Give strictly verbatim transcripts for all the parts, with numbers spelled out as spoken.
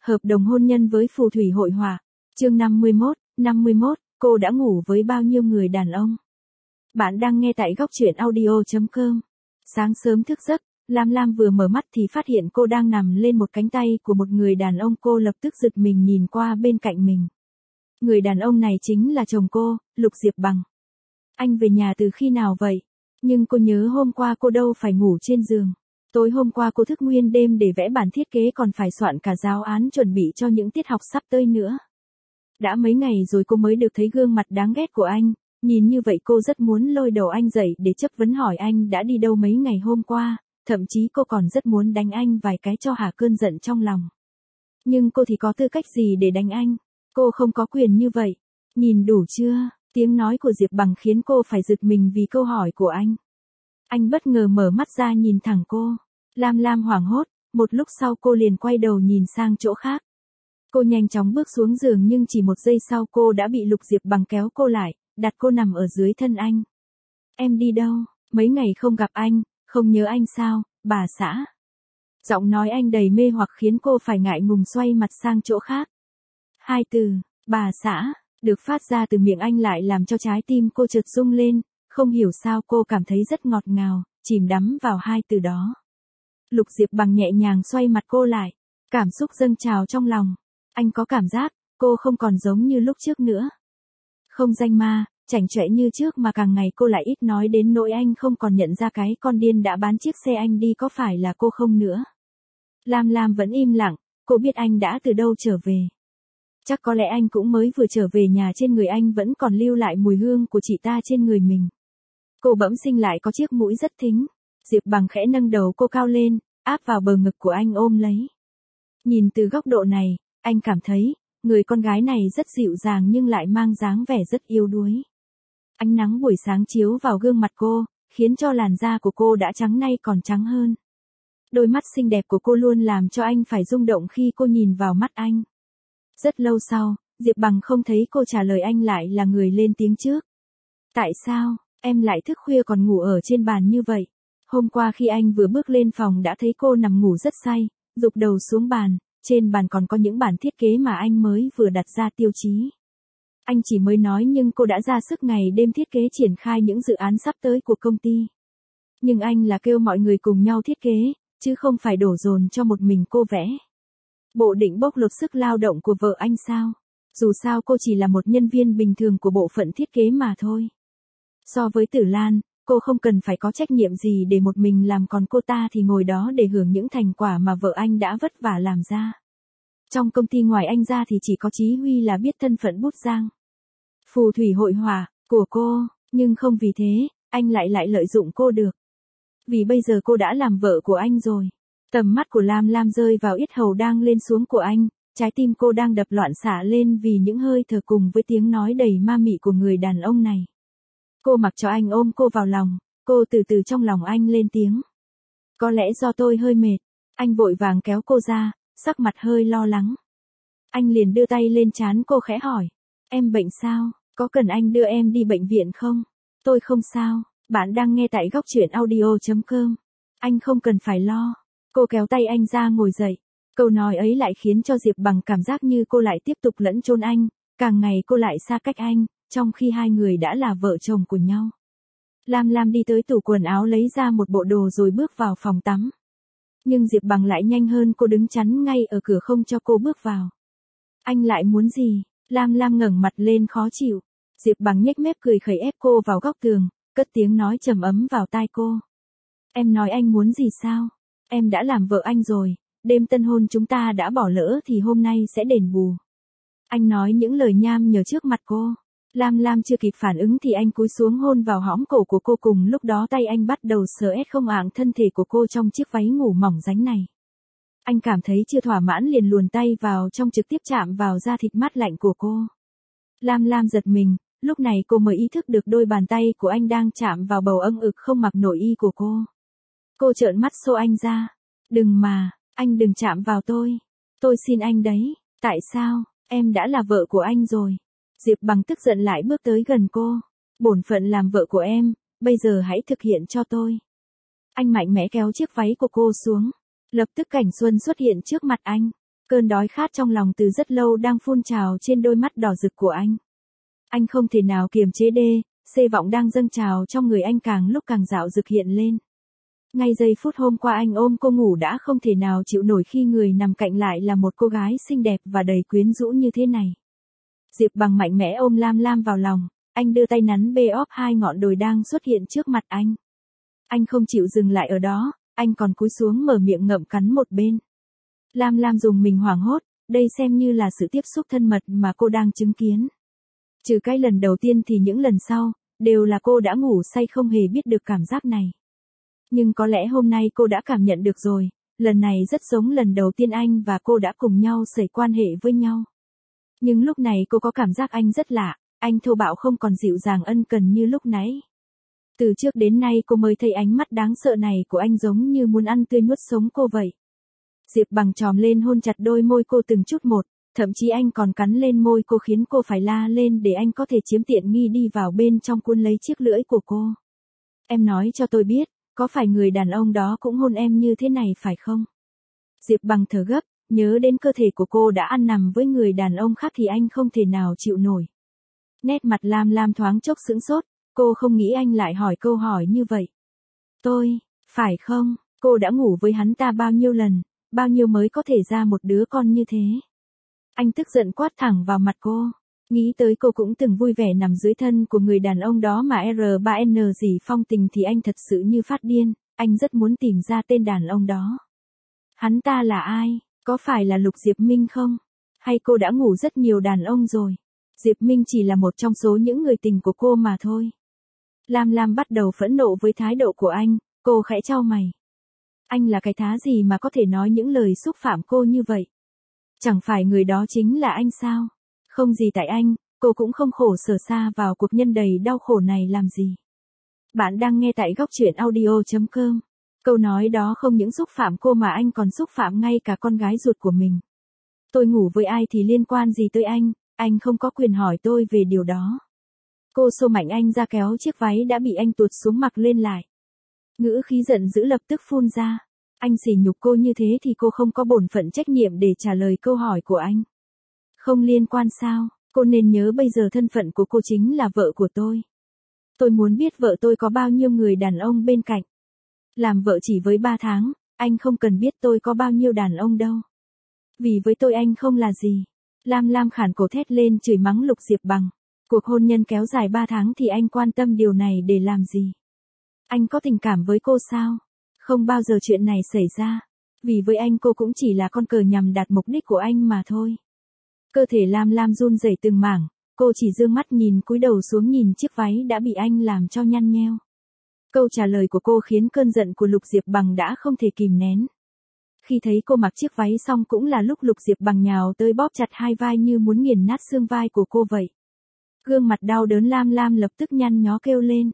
Hợp đồng hôn nhân với phù thủy hội họa. Chương năm mươi mốt, năm mươi mốt, cô đã ngủ với bao nhiêu người đàn ông? Bạn đang nghe tại góc truyện audio chấm com. Sáng sớm thức giấc, Lam Lam vừa mở mắt thì phát hiện cô đang nằm lên một cánh tay của một người đàn ông. Cô lập tức giật mình nhìn qua bên cạnh mình. Người đàn ông này chính là chồng cô, Lục Diệp Bằng. Anh về nhà từ khi nào vậy? Nhưng cô nhớ hôm qua cô đâu phải ngủ trên giường. Tối hôm qua cô thức nguyên đêm để vẽ bản thiết kế, còn phải soạn cả giáo án chuẩn bị cho những tiết học sắp tới nữa. Đã mấy ngày rồi cô mới được thấy gương mặt đáng ghét của anh, nhìn như vậy cô rất muốn lôi đầu anh dậy để chất vấn hỏi anh đã đi đâu mấy ngày hôm qua, thậm chí cô còn rất muốn đánh anh vài cái cho hả cơn giận trong lòng. Nhưng cô thì có tư cách gì để đánh anh? Cô không có quyền như vậy. Nhìn đủ chưa? Tiếng nói của Diệp Bằng khiến cô phải giật mình vì câu hỏi của anh. Anh bất ngờ mở mắt ra nhìn thẳng cô. Lam Lam hoảng hốt, một lúc sau cô liền quay đầu nhìn sang chỗ khác. Cô nhanh chóng bước xuống giường nhưng chỉ một giây sau cô đã bị Lục Diệp Bằng kéo cô lại, đặt cô nằm ở dưới thân anh. Em đi đâu? Mấy ngày không gặp anh, không nhớ anh sao, bà xã? Giọng nói anh đầy mê hoặc khiến cô phải ngại ngùng xoay mặt sang chỗ khác. Hai từ, bà xã, được phát ra từ miệng anh lại làm cho trái tim cô chợt rung lên, không hiểu sao cô cảm thấy rất ngọt ngào, chìm đắm vào hai từ đó. Lục Diệp Bằng nhẹ nhàng xoay mặt cô lại, cảm xúc dâng trào trong lòng. Anh có cảm giác, cô không còn giống như lúc trước nữa. Không danh ma, chảnh chọe như trước mà càng ngày cô lại ít nói đến nỗi anh không còn nhận ra cái con điên đã bán chiếc xe anh đi có phải là cô không nữa. Lam Lam vẫn im lặng, cô biết anh đã từ đâu trở về. Chắc có lẽ anh cũng mới vừa trở về nhà, trên người anh vẫn còn lưu lại mùi hương của chị ta trên người mình. Cô bỗng sinh lại có chiếc mũi rất thính. Diệp Bằng khẽ nâng đầu cô cao lên, áp vào bờ ngực của anh ôm lấy. Nhìn từ góc độ này, anh cảm thấy, người con gái này rất dịu dàng nhưng lại mang dáng vẻ rất yếu đuối. Ánh nắng buổi sáng chiếu vào gương mặt cô, khiến cho làn da của cô đã trắng nay còn trắng hơn. Đôi mắt xinh đẹp của cô luôn làm cho anh phải rung động khi cô nhìn vào mắt anh. Rất lâu sau, Diệp Bằng không thấy cô trả lời, anh lại là người lên tiếng trước. Tại sao, em lại thức khuya còn ngủ ở trên bàn như vậy? Hôm qua khi anh vừa bước lên phòng đã thấy cô nằm ngủ rất say, gục đầu xuống bàn, trên bàn còn có những bản thiết kế mà anh mới vừa đặt ra tiêu chí. Anh chỉ mới nói nhưng cô đã ra sức ngày đêm thiết kế triển khai những dự án sắp tới của công ty. Nhưng anh là kêu mọi người cùng nhau thiết kế, chứ không phải đổ dồn cho một mình cô vẽ. Bộ định bóc lột sức lao động của vợ anh sao? Dù sao cô chỉ là một nhân viên bình thường của bộ phận thiết kế mà thôi. So với Tử Lan, cô không cần phải có trách nhiệm gì để một mình làm, còn cô ta thì ngồi đó để hưởng những thành quả mà vợ anh đã vất vả làm ra. Trong công ty ngoài anh ra thì chỉ có Chí Huy là biết thân phận bút giang. Phù thủy hội họa của cô, nhưng không vì thế, anh lại lại lợi dụng cô được. Vì bây giờ cô đã làm vợ của anh rồi. Tầm mắt của Lam Lam rơi vào yết hầu đang lên xuống của anh, trái tim cô đang đập loạn xạ lên vì những hơi thở cùng với tiếng nói đầy ma mị của người đàn ông này. Cô mặc cho anh ôm cô vào lòng, cô từ từ trong lòng anh lên tiếng. Có lẽ do tôi hơi mệt, anh vội vàng kéo cô ra, sắc mặt hơi lo lắng. Anh liền đưa tay lên trán cô khẽ hỏi, em bệnh sao, có cần anh đưa em đi bệnh viện không? Tôi không sao, bạn đang nghe tại góc truyện audio chấm com. Anh không cần phải lo. Cô kéo tay anh ra ngồi dậy. Câu nói ấy lại khiến cho Diệp Bằng cảm giác như cô lại tiếp tục lẫn chôn anh, càng ngày cô lại xa cách anh, trong khi hai người đã là vợ chồng của nhau. Lam Lam đi tới tủ quần áo lấy ra một bộ đồ rồi bước vào phòng tắm. Nhưng Diệp Bằng lại nhanh hơn cô, đứng chắn ngay ở cửa không cho cô bước vào. Anh lại muốn gì? Lam Lam ngẩng mặt lên khó chịu. Diệp Bằng nhếch mép cười khẩy ép cô vào góc tường, cất tiếng nói trầm ấm vào tai cô. Em nói anh muốn gì sao? Em đã làm vợ anh rồi, đêm tân hôn chúng ta đã bỏ lỡ thì hôm nay sẽ đền bù. Anh nói những lời nham nhở trước mặt cô. Lam Lam chưa kịp phản ứng thì anh cúi xuống hôn vào hõm cổ của cô, cùng lúc đó tay anh bắt đầu sờ ét không ạng thân thể của cô trong chiếc váy ngủ mỏng ránh này. Anh cảm thấy chưa thỏa mãn liền luồn tay vào trong, trực tiếp chạm vào da thịt mát lạnh của cô. Lam Lam giật mình, lúc này cô mới ý thức được đôi bàn tay của anh đang chạm vào bầu âng ực không mặc nội y của cô. Cô trợn mắt xô anh ra. Đừng mà, anh đừng chạm vào tôi. Tôi xin anh đấy. Tại sao, em đã là vợ của anh rồi. Diệp Bằng tức giận lại bước tới gần cô. Bổn phận làm vợ của em, bây giờ hãy thực hiện cho tôi. Anh mạnh mẽ kéo chiếc váy của cô xuống. Lập tức cảnh xuân xuất hiện trước mặt anh. Cơn đói khát trong lòng từ rất lâu đang phun trào trên đôi mắt đỏ rực của anh. Anh không thể nào kiềm chế đê, xê vọng đang dâng trào trong người anh càng lúc càng dạo dực hiện lên. Ngay giây phút hôm qua anh ôm cô ngủ đã không thể nào chịu nổi khi người nằm cạnh lại là một cô gái xinh đẹp và đầy quyến rũ như thế này. Diệp Bằng mạnh mẽ ôm Lam Lam vào lòng, anh đưa tay nắn bê óp hai ngọn đồi đang xuất hiện trước mặt anh. Anh không chịu dừng lại ở đó, anh còn cúi xuống mở miệng ngậm cắn một bên. Lam Lam dùng mình hoảng hốt, đây xem như là sự tiếp xúc thân mật mà cô đang chứng kiến. Trừ cái lần đầu tiên thì những lần sau, đều là cô đã ngủ say không hề biết được cảm giác này. Nhưng có lẽ hôm nay cô đã cảm nhận được rồi, lần này rất giống lần đầu tiên anh và cô đã cùng nhau xảy quan hệ với nhau. Nhưng lúc này cô có cảm giác anh rất lạ, anh thô bạo không còn dịu dàng ân cần như lúc nãy. Từ trước đến nay cô mới thấy ánh mắt đáng sợ này của anh giống như muốn ăn tươi nuốt sống cô vậy. Diệp Bằng chòm lên hôn chặt đôi môi cô từng chút một, thậm chí anh còn cắn lên môi cô khiến cô phải la lên để anh có thể chiếm tiện nghi đi vào bên trong cuốn lấy chiếc lưỡi của cô. Em nói cho tôi biết, có phải người đàn ông đó cũng hôn em như thế này phải không? Diệp Bằng thở gấp, nhớ đến cơ thể của cô đã ăn nằm với người đàn ông khác thì anh không thể nào chịu nổi. Nét mặt Lam Lam thoáng chốc sững sốt, cô không nghĩ anh lại hỏi câu hỏi như vậy. Tôi, phải không, cô đã ngủ với hắn ta bao nhiêu lần, bao nhiêu mới có thể ra một đứa con như thế? Anh tức giận quát thẳng vào mặt cô. Nghĩ tới cô cũng từng vui vẻ nằm dưới thân của người đàn ông đó mà R ba N gì phong tình thì anh thật sự như phát điên, anh rất muốn tìm ra tên đàn ông đó. Hắn ta là ai? Có phải là Lục Diệp Minh không? Hay cô đã ngủ rất nhiều đàn ông rồi? Diệp Minh chỉ là một trong số những người tình của cô mà thôi. Lam Lam bắt đầu phẫn nộ với thái độ của anh, cô khẽ chau mày. Anh là cái thá gì mà có thể nói những lời xúc phạm cô như vậy? Chẳng phải người đó chính là anh sao? Không gì tại anh, cô cũng không khổ sở xa vào cuộc nhân đầy đau khổ này làm gì. Bạn đang nghe tại góc truyện audio chấm com. Câu nói đó không những xúc phạm cô mà anh còn xúc phạm ngay cả con gái ruột của mình. Tôi ngủ với ai thì liên quan gì tới anh, anh không có quyền hỏi tôi về điều đó. Cô xô mạnh anh ra kéo chiếc váy đã bị anh tuột xuống mặc lên lại. Ngữ khí giận dữ lập tức phun ra. Anh sỉ nhục cô như thế thì cô không có bổn phận trách nhiệm để trả lời câu hỏi của anh. Không liên quan sao, cô nên nhớ bây giờ thân phận của cô chính là vợ của tôi. Tôi muốn biết vợ tôi có bao nhiêu người đàn ông bên cạnh. Làm vợ chỉ với ba tháng, anh không cần biết tôi có bao nhiêu đàn ông đâu. Vì với tôi anh không là gì. Lam Lam khản cổ thét lên chửi mắng Lục Diệp Bằng. Cuộc hôn nhân kéo dài ba tháng thì anh quan tâm điều này để làm gì? Anh có tình cảm với cô sao? Không bao giờ chuyện này xảy ra. Vì với anh cô cũng chỉ là con cờ nhằm đạt mục đích của anh mà thôi. Cơ thể Lam Lam run rẩy từng mảng, cô chỉ dương mắt nhìn cúi đầu xuống nhìn chiếc váy đã bị anh làm cho nhăn nheo. Câu trả lời của cô khiến cơn giận của Lục Diệp Bằng đã không thể kìm nén. Khi thấy cô mặc chiếc váy xong cũng là lúc Lục Diệp Bằng nhào tới bóp chặt hai vai như muốn nghiền nát xương vai của cô vậy. Gương mặt đau đớn Lam Lam lập tức nhăn nhó kêu lên.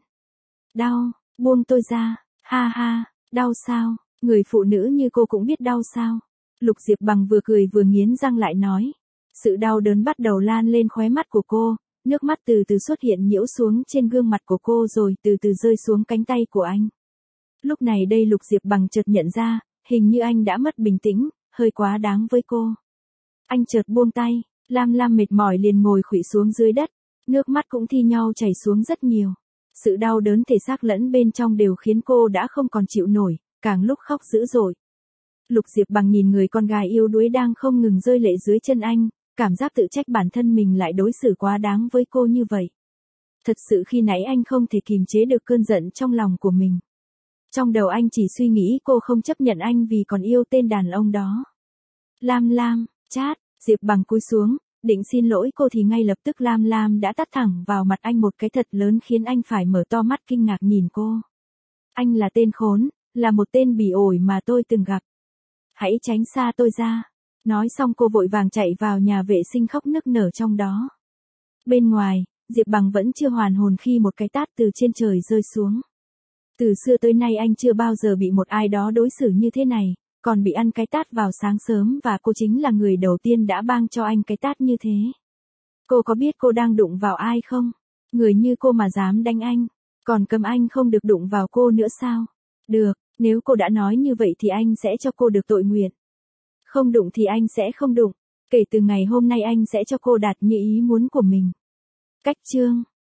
Đau, buông tôi ra, ha ha, đau sao, người phụ nữ như cô cũng biết đau sao. Lục Diệp Bằng vừa cười vừa nghiến răng lại nói. Sự đau đớn bắt đầu lan lên khóe mắt của cô, nước mắt từ từ xuất hiện nhiễu xuống trên gương mặt của cô rồi từ từ rơi xuống cánh tay của anh. Lúc này đây Lục Diệp Bằng chợt nhận ra, hình như anh đã mất bình tĩnh, hơi quá đáng với cô. Anh chợt buông tay, Lam Lam mệt mỏi liền ngồi khuỵu xuống dưới đất, nước mắt cũng thi nhau chảy xuống rất nhiều. Sự đau đớn thể xác lẫn bên trong đều khiến cô đã không còn chịu nổi, càng lúc khóc dữ dội. Lục Diệp Bằng nhìn người con gái yêu đuối đang không ngừng rơi lệ dưới chân anh, cảm giác tự trách bản thân mình lại đối xử quá đáng với cô như vậy. Thật sự khi nãy anh không thể kìm chế được cơn giận trong lòng của mình. Trong đầu anh chỉ suy nghĩ cô không chấp nhận anh vì còn yêu tên đàn ông đó. Lam Lam, chát, Diệp Bằng cúi xuống, định xin lỗi cô thì ngay lập tức Lam Lam đã tát thẳng vào mặt anh một cái thật lớn khiến anh phải mở to mắt kinh ngạc nhìn cô. Anh là tên khốn, là một tên bỉ ổi mà tôi từng gặp. Hãy tránh xa tôi ra. Nói xong cô vội vàng chạy vào nhà vệ sinh khóc nức nở trong đó. Bên ngoài, Diệp Bằng vẫn chưa hoàn hồn khi một cái tát từ trên trời rơi xuống. Từ xưa tới nay anh chưa bao giờ bị một ai đó đối xử như thế này, còn bị ăn cái tát vào sáng sớm và cô chính là người đầu tiên đã bang cho anh cái tát như thế. Cô có biết cô đang đụng vào ai không? Người như cô mà dám đánh anh, còn cấm anh không được đụng vào cô nữa sao? Được, nếu cô đã nói như vậy thì anh sẽ cho cô được tội nguyện. Không đụng thì anh sẽ không đụng. Kể từ ngày hôm nay anh sẽ cho cô đạt như ý muốn của mình. Cách chương